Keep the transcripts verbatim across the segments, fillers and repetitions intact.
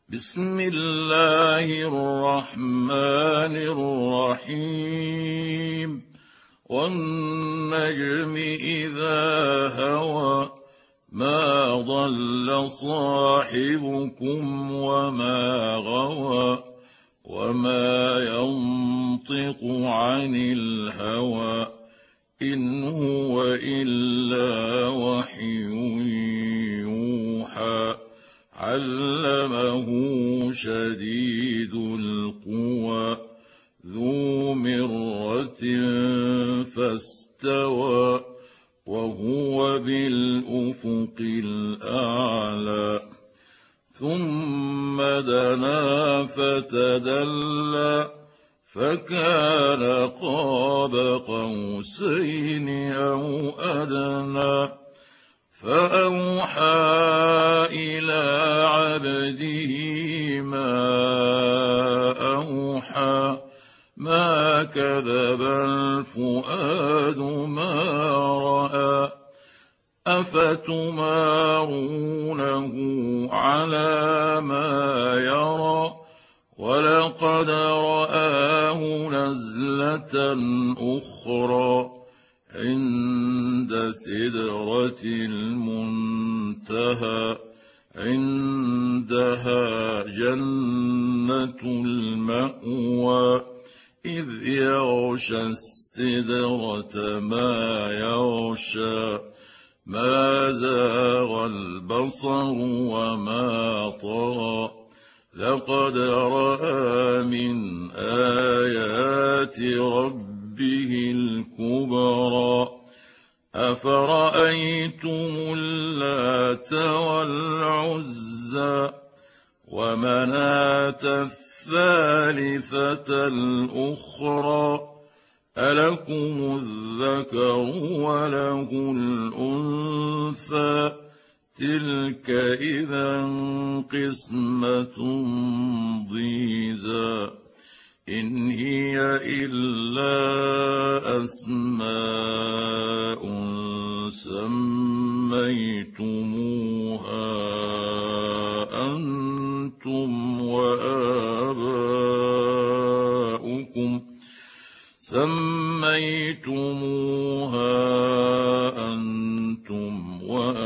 بسم الله الرحمن الرحيم والنجم إذا هوى ما ضل صاحبكم وما غوى وما ينطق عن الهوى إن هو إلا وحي يوحى علمه شديد القوى ذو مرة فاستوى وهو بالأفق الأعلى ثم دنا فتدلى فكان قاب قوسين أو أدنى فأوحى إلى عبده ما أوحى ما كذب الفؤاد ما رأى أفتمارونه على ما يرى ولقد رآه نزلة أخرى عند سدرة المنتهى عندها جنة المأوى إذ يغشى السدرة ما يغشى ما زاغ البصر وما طغى لقد رأى من آيات ربه الكبرى أفرأيتم اللات والعزى ومناة الثالثة الأخرى ألكم الذكر وله الأنثى تلك إذا قسمة ضيزى إن هي إلا أسماء سميتموها أنتم وآباؤكم سميتموها أنتم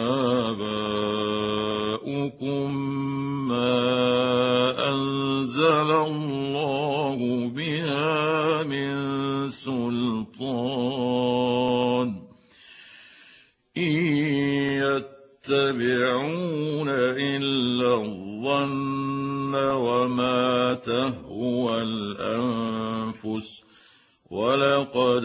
وآباؤكم ما أنزل الله بها من سلطان إن يتبعون إلا الظن وما تهوى الأنفس ولقد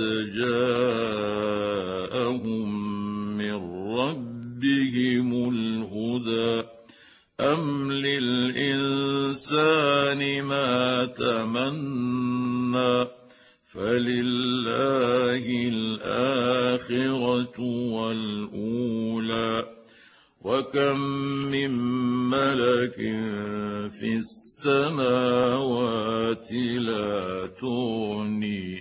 جاءهم من ربهم الهدى أم للإنسان ما تمنى فلله الآخرة والأولى وكم من ملك في السماوات لا تغني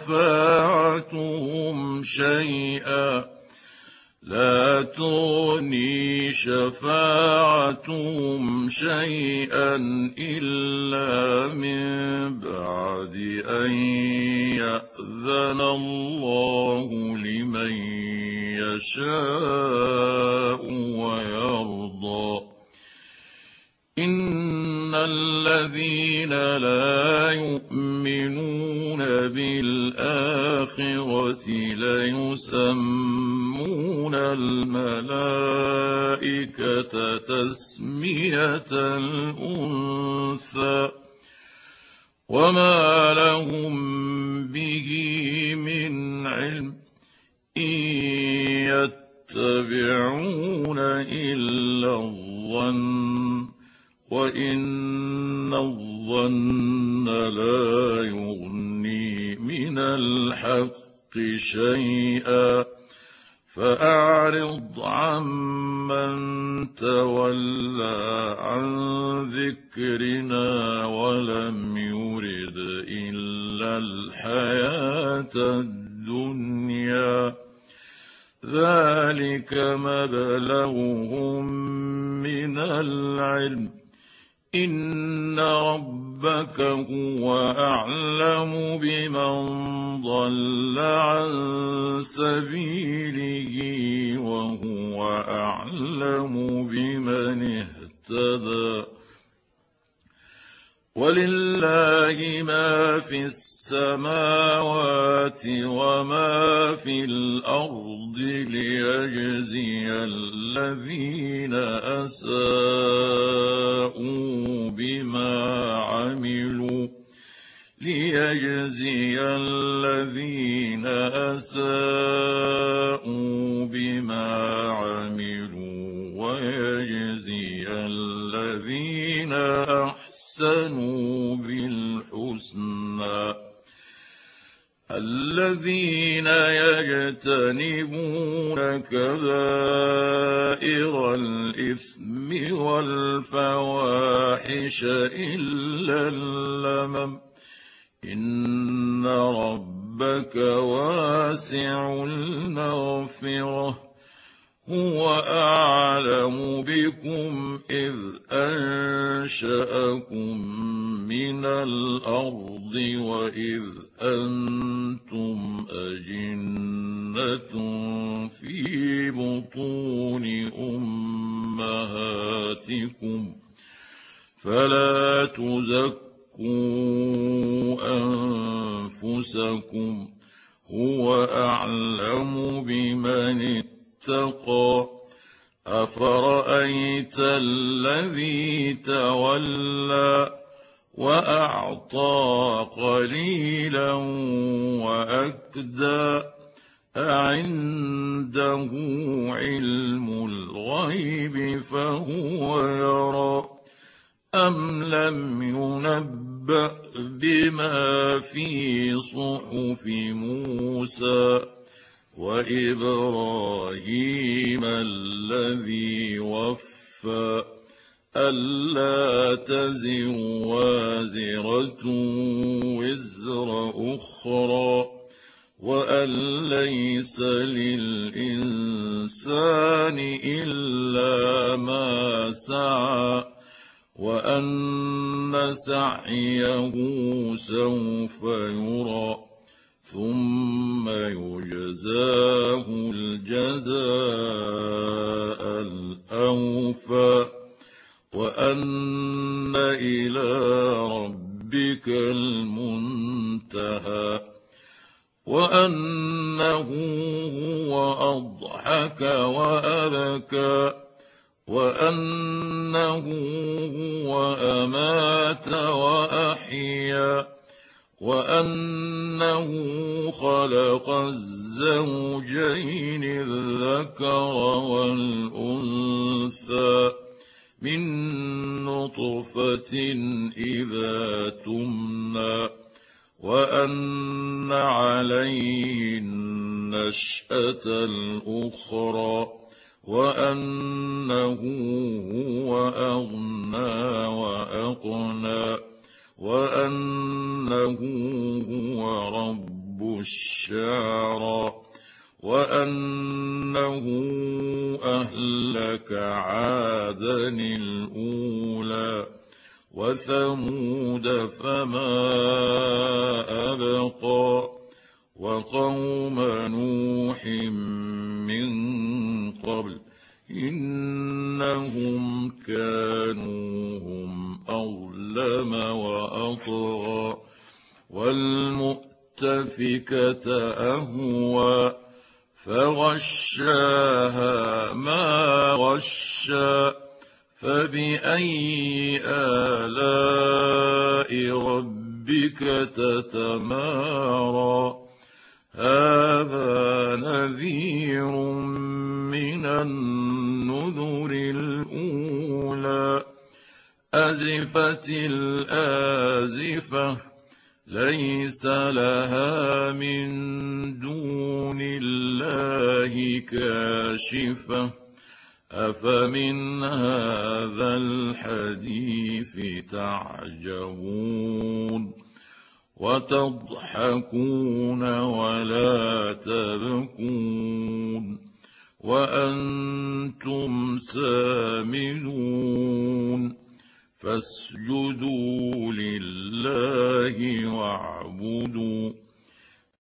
شفاعتهم شيئا لا تغني شفاعتهم شيئا إلا من بعد أن يأذن الله لمن يشاء ويرضى إن الذين لا يؤمنون بالآخرة ليسمون الملائكة تسمية الأنثى وما لهم به من علم إن يتبعون إلا الظن وإن الظن لا يغني من الحق شيئا فأعرض عمن تولى عن ذكرنا ولم يرد إلا الحياة الدنيا ذلك مبلغهم من العلم إن ربك هو أعلم بمن ضل عن سبيله وهو أعلم بمن اهتدى ولله ما في السماوات وما في الأرض ليجزي الذين أساءوا بما عملوا ليجزي الذين أساءوا بما عملوا ويجزي الذين أحسنوا بالحسنى الذين يجتنبون كبائر الإثم والفواحش إلا اللمم إن ربك واسع المغفرة هو أعلم بكم إذ أنشأكم من الأرض وإذ أنتم أجنة في بطون أمهاتكم فلا تزكوا أنفسكم هو أعلم بمن اتقى أفرأيت الذي تولى وأعطى قليلا وأكدى أعنده علم الغيب فهو يرى أم لم ينبأ بما في صحف موسى وإبراهيم الذي وفى ألا تزر وازرة وزر أخرى وأن ليس للإنسان إلا ما سعى وأن سعيه سوف يرى ثم يجزاه الجزاء الأوفى وأن إلى ربك المنتهى وأنه هو أضحك وأبكى وأنه هو أمات وأحيا وأنه خلق الزوجين الذكر والأنثى من نطفة إذا تمنى وأن عليه النشأة الأخرى وأنه هو أغنى وأقنى وأنه هو رب الشعرى وأنه أهلك عادا الأولى وثمود فما أبقى وقوم نوح من قبل إنهم كانوا هم أظلم وأطغى والمؤتفكة أهوى فغشاها ما غشى فبأي آلاء ربك تتمارى هذا نذير من النذر الأولى أزفت الآزفة ليس لها من دون الله كاشفة أفمن هذا الحديث تعجبون وتضحكون ولا تبكون وأنتم سامدون فاسجدوا لله واعبدوا